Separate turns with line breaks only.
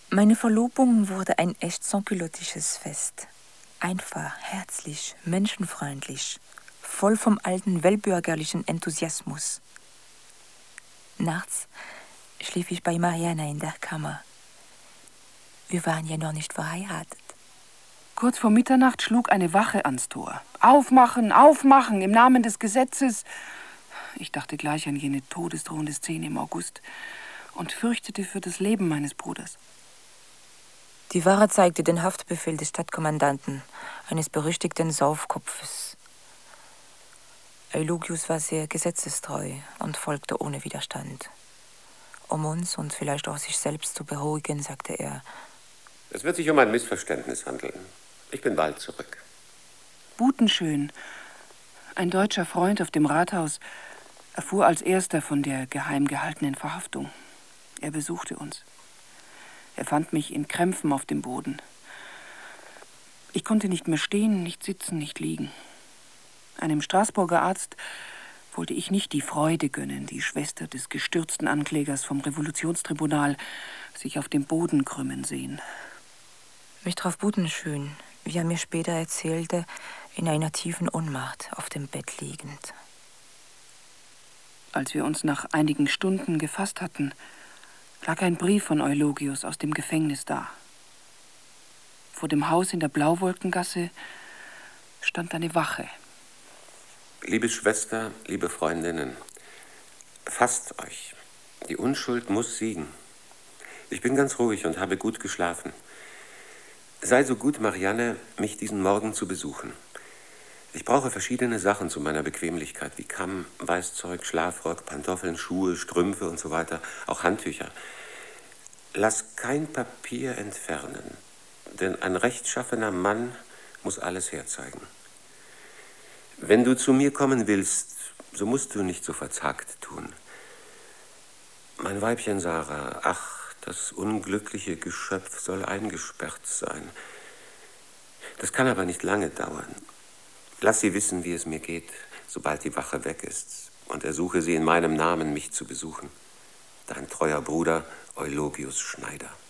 Meine Verlobung wurde ein echt sans-culotisches Fest. Einfach, herzlich, menschenfreundlich, voll vom alten weltbürgerlichen Enthusiasmus. Nachts schlief ich bei Mariana in der Kammer. Wir waren ja noch nicht verheiratet.
Kurz vor Mitternacht schlug eine Wache ans Tor. Aufmachen, aufmachen, im Namen des Gesetzes. Ich dachte gleich an jene todesdrohende Szene im August und fürchtete für das Leben meines Bruders.
Die Wache zeigte den Haftbefehl des Stadtkommandanten, eines berüchtigten Saufkopfes. Eulogius war sehr gesetzestreu und folgte ohne Widerstand. Um uns und vielleicht auch sich selbst zu beruhigen, sagte er:
Es wird sich um ein Missverständnis handeln. Ich bin bald zurück.
Butenschön, ein deutscher Freund auf dem Rathaus, erfuhr als erster von der geheim gehaltenen Verhaftung. Er besuchte uns. Er fand mich in Krämpfen auf dem Boden. Ich konnte nicht mehr stehen, nicht sitzen, nicht liegen. Einem Straßburger Arzt wollte ich nicht die Freude gönnen, die Schwester des gestürzten Anklägers vom Revolutionstribunal sich auf dem Boden krümmen sehen.
Mich traf Butenschön, wie er mir später erzählte, in einer tiefen Ohnmacht auf dem Bett liegend.
Als wir uns nach einigen Stunden gefasst hatten, lag ein Brief von Eulogius aus dem Gefängnis da. Vor dem Haus in der Blauwolkengasse stand eine Wache.
Liebe Schwester, liebe Freundinnen, fasst euch. Die Unschuld muss siegen. Ich bin ganz ruhig und habe gut geschlafen. Sei so gut, Marianne, mich diesen Morgen zu besuchen. Ich brauche verschiedene Sachen zu meiner Bequemlichkeit, wie Kamm, Weißzeug, Schlafrock, Pantoffeln, Schuhe, Strümpfe und so weiter, auch Handtücher. Lass kein Papier entfernen, denn ein rechtschaffener Mann muss alles herzeigen. Wenn du zu mir kommen willst, so musst du nicht so verzagt tun. Mein Weibchen Sarah, ach, das unglückliche Geschöpf soll eingesperrt sein. Das kann aber nicht lange dauern. Lass sie wissen, wie es mir geht, sobald die Wache weg ist, und ersuche sie in meinem Namen, mich zu besuchen. Dein treuer Bruder Eulogius Schneider.